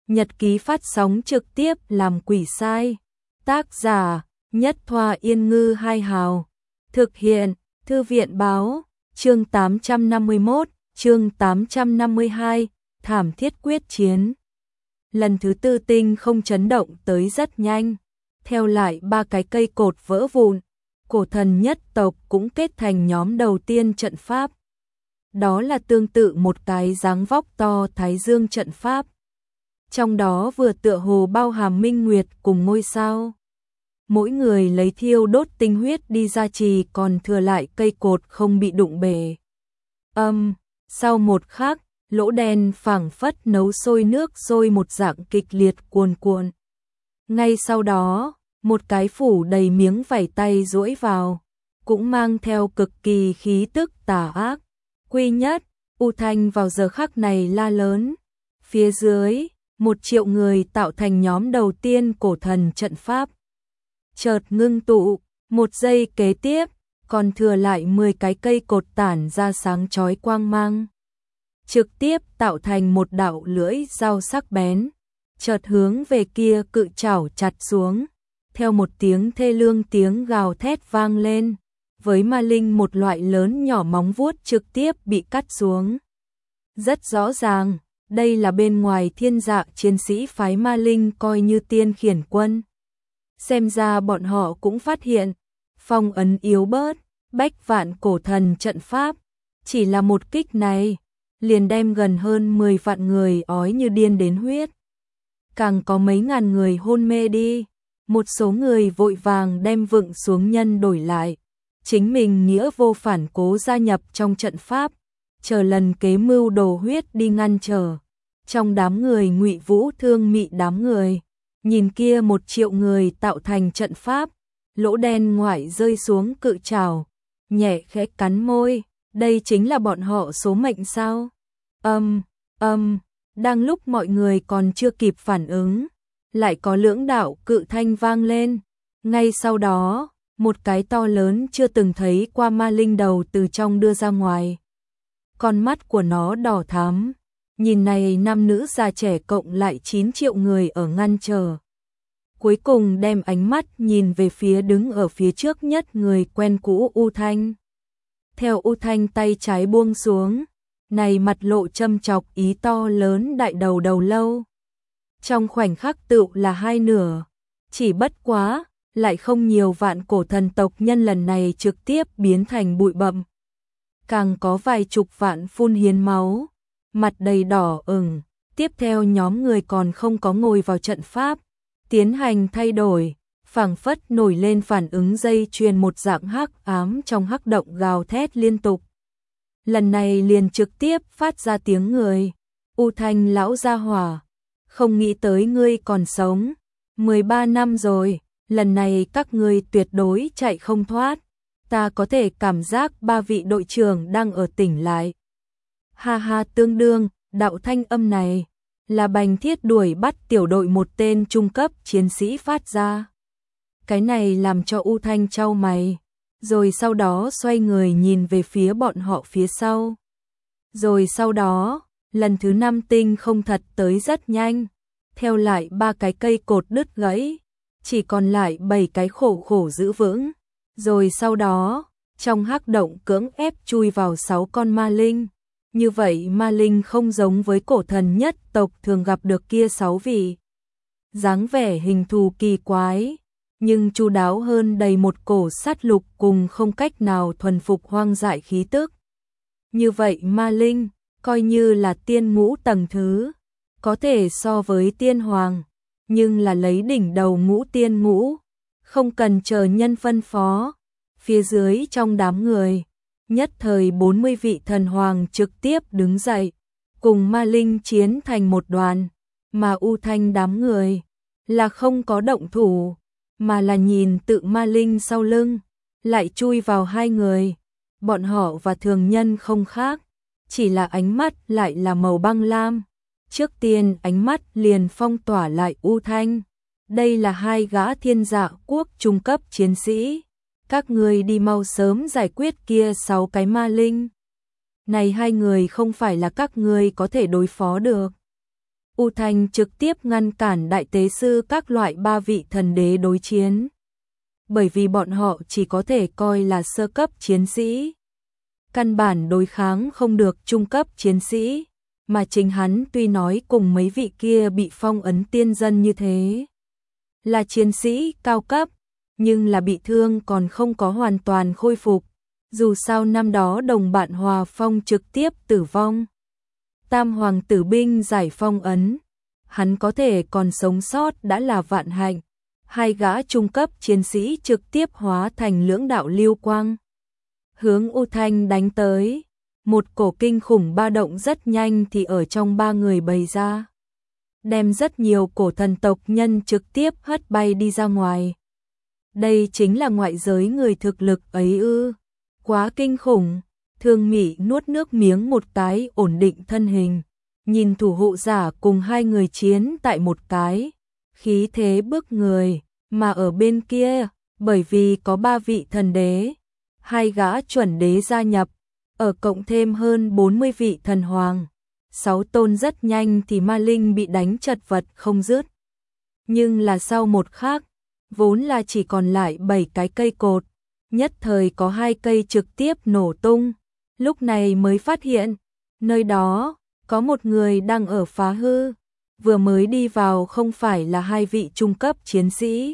Nhật ký phát sóng trực tiếp làm quỷ sai. Tác giả Nhất Thoa Yên Ngư Hai Hào. Thực hiện Thư viện Báo. Chương 851, chương 852, thảm thiết quyết chiến. Lần thứ tư tinh không chấn động tới rất nhanh. Theo lại ba cái cây cột vỡ vụn, cổ thần nhất tộc cũng kết thành nhóm đầu tiên trận pháp. Đó là tương tự một cái dáng vóc to thái dương trận pháp. Trong đó vừa tựa hồ bao hàm minh nguyệt cùng ngôi sao. Mỗi người lấy thiêu đốt tinh huyết đi gia trì, còn thừa lại cây cột không bị đụng bể. Sau một khắc, lỗ đen phảng phất nấu sôi nước sôi một dạng kịch liệt cuồn cuộn. Ngay sau đó, một cái phủ đầy miếng vảy tay duỗi vào, cũng mang theo cực kỳ khí tức tà ác. Quy Nhất, U Thanh vào giờ khắc này la lớn. Phía dưới, 1 triệu người tạo thành nhóm đầu tiên cổ thần trận pháp. Chợt ngưng tụ, 1 giây kế tiếp, còn thừa lại 10 cái cây cột tản ra sáng chói quang mang. Trực tiếp tạo thành một đạo lưỡi dao sắc bén, chợt hướng về kia cự chảo chặt xuống. Theo một tiếng thê lương tiếng gào thét vang lên, với ma linh một loại lớn nhỏ móng vuốt trực tiếp bị cắt xuống. Rất rõ ràng, đây là bên ngoài thiên dạ chiến sĩ phái ma linh coi như tiên khiển quân. Xem ra bọn họ cũng phát hiện, phong ấn yếu bớt, bách vạn cổ thần trận pháp. Chỉ là một kích này, liền đem gần hơn 10 vạn người ói như điên đến huyết. Càng có mấy ngàn người hôn mê đi, một số người vội vàng đem vựng xuống nhân đổi lại. Chính mình nghĩa vô phản cố gia nhập trong trận pháp, chờ lần kế mưu đồ huyết đi ngăn trở. Trong đám người Ngụy Vũ thương mị đám người, nhìn kia 1 triệu người tạo thành trận pháp, lỗ đen ngoại rơi xuống cự trảo, nhẹ khẽ cắn môi, đây chính là bọn họ số mệnh sao? Đang lúc mọi người còn chưa kịp phản ứng, lại có lưỡng đạo cự thanh vang lên. Ngay sau đó, một cái to lớn chưa từng thấy qua ma linh đầu từ trong đưa ra ngoài. Con mắt của nó đỏ thắm, nhìn này nam nữ già trẻ cộng lại 9 triệu người ở ngăn chờ. Cuối cùng đem ánh mắt nhìn về phía đứng ở phía trước nhất người quen cũ U Thanh. Theo U Thanh tay trái buông xuống, này mặt lộ châm chọc ý to lớn đại đầu đầu lâu. Trong khoảnh khắc tựu là hai nửa, chỉ bất quá, lại không nhiều vạn cổ thần tộc nhân lần này trực tiếp biến thành bụi bặm. Càng có vài chục vạn phun hiến máu, mặt đầy đỏ ửng. Tiếp theo nhóm người còn không có ngồi vào trận pháp, tiến hành thay đổi, phảng phất nổi lên phản ứng dây chuyền một dạng hắc ám trong hắc động gào thét liên tục. Lần này liền trực tiếp phát ra tiếng người. U Thanh lão gia hỏa, không nghĩ tới ngươi còn sống. 13 năm rồi, lần này các ngươi tuyệt đối chạy không thoát. Ta có thể cảm giác 3 vị đội trưởng đang ở tỉnh lại. Ha ha, tương đương, đạo thanh âm này là Bành Thiết đuổi bắt tiểu đội một tên trung cấp chiến sĩ phát ra. Cái này làm cho U Thanh chau mày, rồi sau đó xoay người nhìn về phía bọn họ phía sau. Rồi sau đó, lần thứ 5 tinh không thật tới rất nhanh, theo lại 3 cái cây cột đứt gãy, chỉ còn lại 7 cái khổ giữ vững. Rồi sau đó, trong hắc động cưỡng ép chui vào 6 con ma linh. Như vậy ma linh không giống với cổ thần nhất tộc thường gặp được kia 6 vị. Dáng vẻ hình thù kỳ quái, nhưng chu đáo hơn đầy một cổ sát lục cùng không cách nào thuần phục hoang dại khí tức. Như vậy ma linh, coi như là tiên ngũ tầng thứ, có thể so với tiên hoàng, nhưng là lấy đỉnh đầu ngũ tiên ngũ, không cần chờ nhân phân phó. Phía dưới trong đám người, nhất thời 40 vị thần hoàng trực tiếp đứng dậy, cùng ma linh chiến thành một đoàn, mà U Thanh đám người là không có động thủ, mà là nhìn tự ma linh sau lưng, lại chui vào 2 người. Bọn họ và thường nhân không khác, chỉ là ánh mắt lại là màu băng lam. Trước tiên ánh mắt liền phong tỏa lại U Thanh. Đây là 2 gã thiên dạ quốc trung cấp chiến sĩ. Các người đi mau sớm giải quyết kia 6 cái ma linh. Này 2 người không phải là các người có thể đối phó được. U Thanh trực tiếp ngăn cản đại tế sư các loại 3 vị thần đế đối chiến. Bởi vì bọn họ chỉ có thể coi là sơ cấp chiến sĩ. Căn bản đối kháng không được trung cấp chiến sĩ, mà chính hắn tuy nói cùng mấy vị kia bị phong ấn tiên dân như thế. Là chiến sĩ cao cấp, nhưng là bị thương còn không có hoàn toàn khôi phục. Dù sao năm đó đồng bạn Hòa Phong trực tiếp tử vong. Tam hoàng tử binh giải phong ấn, hắn có thể còn sống sót đã là vạn hạnh. Hai gã trung cấp chiến sĩ trực tiếp hóa thành lưỡng đạo lưu quang, hướng U Thanh đánh tới. Một cổ kinh khủng ba động rất nhanh thì ở trong ba người bày ra, đem rất nhiều cổ thần tộc nhân trực tiếp hất bay đi ra ngoài. Đây chính là ngoại giới người thực lực ấy ư? Quá kinh khủng. Thương Mị nuốt nước miếng một cái, ổn định thân hình, nhìn thủ hộ giả cùng hai người chiến tại một cái, khí thế bức người. Mà ở bên kia, bởi vì có 3 vị thần đế, 2 gã chuẩn đế gia nhập, ở cộng thêm hơn 40 vị thần hoàng, 6 tôn, rất nhanh thì Ma Linh bị đánh chật vật không dứt. Nhưng là sau một khắc, vốn là chỉ còn lại 7 cái cây cột, nhất thời có 2 cây trực tiếp nổ tung. Lúc này mới phát hiện, nơi đó có một người đang ở phá hư. Vừa mới đi vào không phải là 2 vị trung cấp chiến sĩ,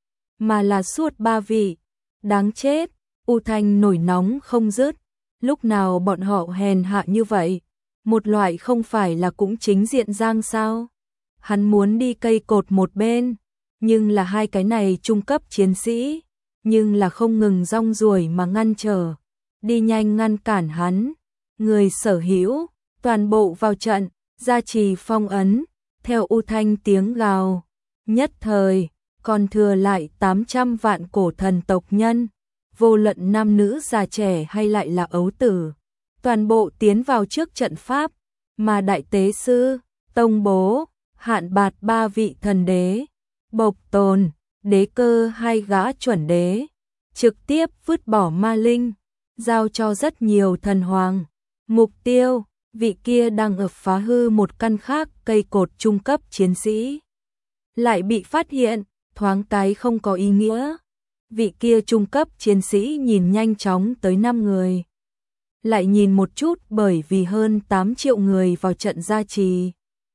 mà là suốt 3 vị. Đáng chết, U Thanh nổi nóng không dứt. Lúc nào bọn họ hèn hạ như vậy? Một loại không phải là cũng chính diện giang sao? Hắn muốn đi cây cột một bên, nhưng là 2 cái này trung cấp chiến sĩ, nhưng là không ngừng rong ruổi mà ngăn trở. Đi nhanh ngăn cản hắn. Người sở hữu, toàn bộ vào trận, gia trì phong ấn, theo U Thanh tiếng gào. Nhất thời, còn thừa lại 800 vạn cổ thần tộc nhân, vô luận nam nữ già trẻ hay lại là ấu tử, toàn bộ tiến vào trước trận pháp, mà đại tế sư, tông bố, Hạn Bạt 3 vị thần đế, Bộc Tồn, Đế Cơ 2 gã chuẩn đế, trực tiếp vứt bỏ Ma Linh, giao cho rất nhiều thần hoàng. Mục tiêu, vị kia đang ở phá hư một căn khác cây cột trung cấp chiến sĩ. Lại bị phát hiện, thoáng cái không có ý nghĩa. Vị kia trung cấp chiến sĩ nhìn nhanh chóng tới 5 người. Lại nhìn một chút, bởi vì hơn 8 triệu người vào trận gia trì,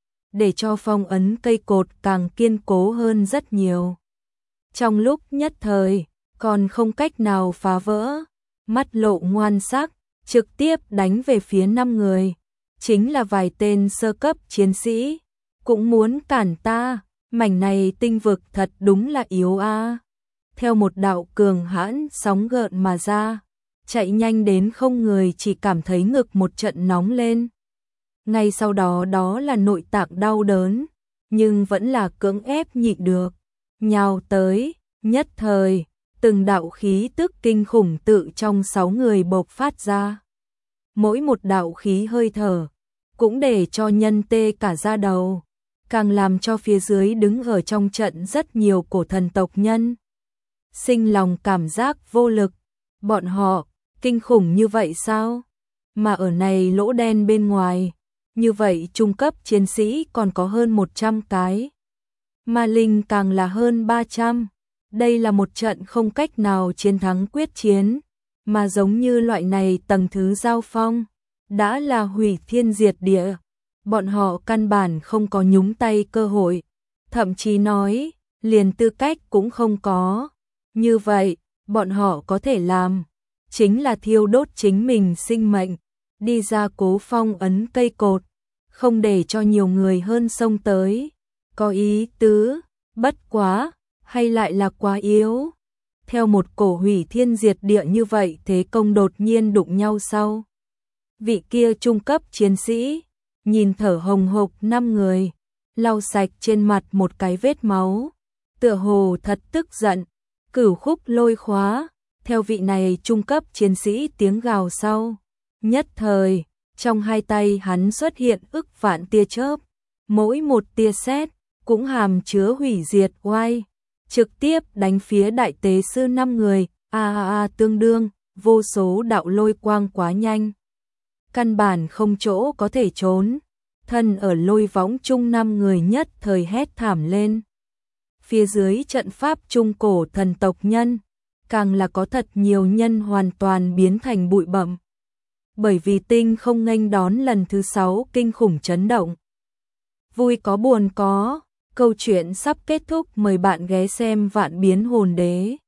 để cho phong ấn cây cột càng kiên cố hơn rất nhiều. Trong lúc nhất thời, còn không cách nào phá vỡ, mắt lộ ngoan sắc, trực tiếp đánh về phía 5 người. Chính là vài tên sơ cấp chiến sĩ, cũng muốn cản ta, mảnh này tinh vực thật đúng là yếu a. Theo một đạo cường hãn sóng gợn mà ra, chạy nhanh đến không người chỉ cảm thấy ngực một trận nóng lên. Ngay sau đó đó là nội tạng đau đớn, nhưng vẫn là cưỡng ép nhịn được, nhào tới, nhất thời, từng đạo khí tức kinh khủng tự trong 6 người bộc phát ra. Mỗi một đạo khí hơi thở, cũng để cho nhân tê cả da đầu, càng làm cho phía dưới đứng ở trong trận rất nhiều cổ thần tộc nhân sinh lòng cảm giác vô lực. Bọn họ, kinh khủng như vậy sao? Mà ở này lỗ đen bên ngoài, như vậy trung cấp chiến sĩ còn có hơn 100 cái. Ma Linh càng là hơn 300. Đây là một trận không cách nào chiến thắng quyết chiến, mà giống như loại này tầng thứ giao phong, đã là hủy thiên diệt địa. Bọn họ căn bản không có nhúng tay cơ hội, thậm chí nói, liền tư cách cũng không có. Như vậy, bọn họ có thể làm, chính là thiêu đốt chính mình sinh mệnh, đi ra cố phong ấn cây cột, không để cho nhiều người hơn xông tới. Có ý tứ, bất quá, hay lại là quá yếu. Theo một cổ hủy thiên diệt địa như vậy thế công đột nhiên đụng nhau sau. Vị kia trung cấp chiến sĩ, nhìn thở hồng hộc 5 người, lau sạch trên mặt một cái vết máu, tựa hồ thật tức giận. Cửu khúc lôi khóa, theo vị này trung cấp chiến sĩ tiếng gào sau. Nhất thời, trong hai tay hắn xuất hiện ức vạn tia chớp, mỗi một tia sét cũng hàm chứa hủy diệt oai, trực tiếp đánh phía đại tế sư 5 người. Tương đương, vô số đạo lôi quang quá nhanh, căn bản không chỗ có thể trốn. thân ở lôi võng chung 5 người nhất thời hét thảm lên. Phía dưới trận pháp trung cổ thần tộc nhân, càng là có thật nhiều nhân hoàn toàn biến thành bụi bặm. Bởi vì tinh không nghênh đón lần thứ 6 kinh khủng chấn động. Vui có buồn có, câu chuyện sắp kết thúc, mời bạn ghé xem Vạn Biến Hồn Đế.